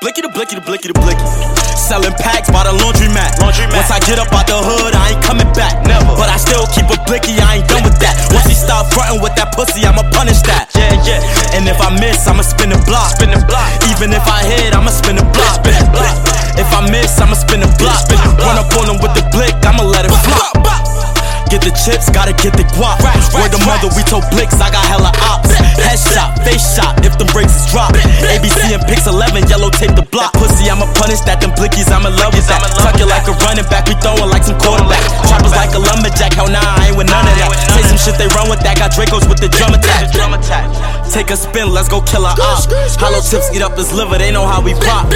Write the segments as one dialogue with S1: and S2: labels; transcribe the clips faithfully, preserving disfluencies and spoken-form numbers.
S1: Blicky the blicky the blicky the blicky. Selling packs by the laundromat. Laundromat. Once I get up out the hood, I ain't coming back. Never. But I still keep a blicky, I ain't done with that. Once he start frontin' with that pussy, I'ma punish that. Yeah, yeah. And if I miss, I'ma spin the block. Spin the block. Even if I hit, I'ma spin the block. Spin the block. If I miss, I'ma spin the block. Run up on him with the blick, I'ma let it flop. Get the chips, gotta get the guap. Word the mother, we told Blicks, I got hella ops. Headshot, face shot, if them brakes is drop. A B C and Pix eleven, yellow tape the block. Pussy, I'ma punish that, them blickies, I'm in love with that. Tuck it like a running back, we throwin' like some quarterback. Choppers like a lumberjack, hell nah, I ain't with none of that. Say some shit, they run with that, got Dracos with the drum attack. Take a spin, let's go kill our op. Hollow tips eat up his liver, they know how we pop.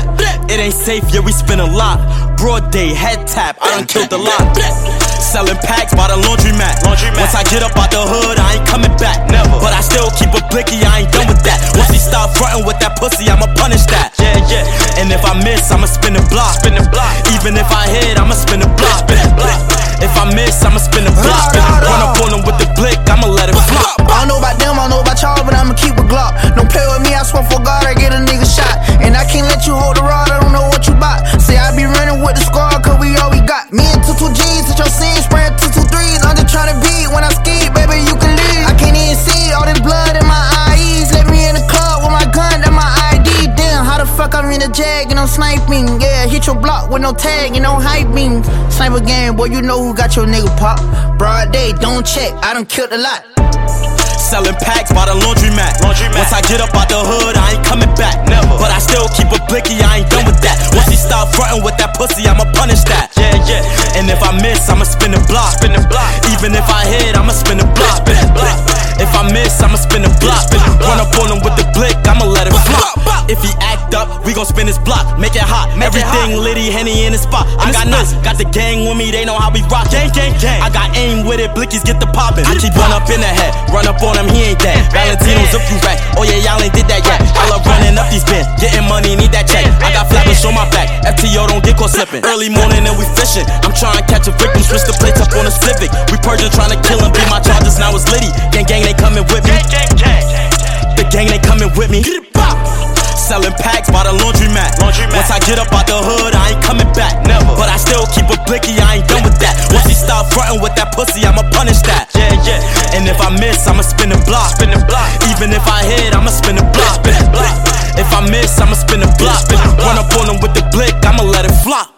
S1: It ain't safe, yeah, we spin a lot. Broad day, head tap, I done killed a lot. Selling packs by the laundromat. laundromat. Once I get up out the hood, I ain't coming back. Never. But I still keep a blicky, I ain't done with that. Once he start frontin' with that pussy, I'ma punish that. Yeah, yeah. And if I miss, I'ma spin the block. Spin the block. Even if I hit, I'ma spin the block. Spin the block. If I miss, I'ma spin the block. Run up on him with the blick, I'ma let it flop.
S2: I don't know about them, I don't know about y'all, but I'ma keep a Glock. Don't play with me, I swear for God, I get a nigga shot. And I can't let you hold the rod, I don't know what you bout. Say I be running with the squad, cause we all we got. Me and two two G's, hit your scene, spraying two two threes. I'm just tryna beat when I ski, baby, you can leave. I can't even see all this blood in my eyes. Let me in the club with my gun, that's my I D. Damn, how the fuck I'm in the jag and I'm sniping? Yeah, hit your block with no tag and no hyping. Sniper game, boy, you know who got your nigga pop. Broad day, don't check, I done killed a lot.
S1: Selling packs by the laundromat. laundromat. Once I get up out the hood, I ain't coming back. Never. But I still keep a blicky, I ain't done with that. Once he start frontin' with that pussy, I'ma punish that. Yeah, yeah. And if I miss, I'ma spin the block. Spin the block. Even if I hit, I'ma spin the block. Spin the block. If I miss, I'ma spin the block. Run up on him with the blick, I'ma let it flop. If he act up, we gon' spin his block, make it hot. Make Everything it hot. Litty, Henny in the spot. I got nuts, got the gang with me, they know how we rock. Gang, gang, gang. I got aim with it, blickies get the poppin'. I keep one up in the head, run up on him, he ain't dead. Valentino's a few racks, oh yeah, y'all ain't did that yet. I love running up these bins, getting money, need that check. I got flappers on my back, F T O don't get caught slipping. Early morning and we fishing, I'm trying to catch a victim, switch the plates up on the Civic. We purging, trying to kill him, beat my charges, now it's litty. Gang, gang, they coming with me. The gang, they coming with me. Selling packs by the laundromat. laundromat. Once I get up out the hood, I ain't coming back. Never. But I still keep a blicky, I ain't done with that. Once he start frontin' with that pussy, I'ma punish that. Yeah, yeah. And if I miss, I'ma spin the block. Spin the block. Even if I hit, I'ma spin the block. Spin the block. If I miss, I'ma spin the block. Run up on him with the blick, I'ma let it flop.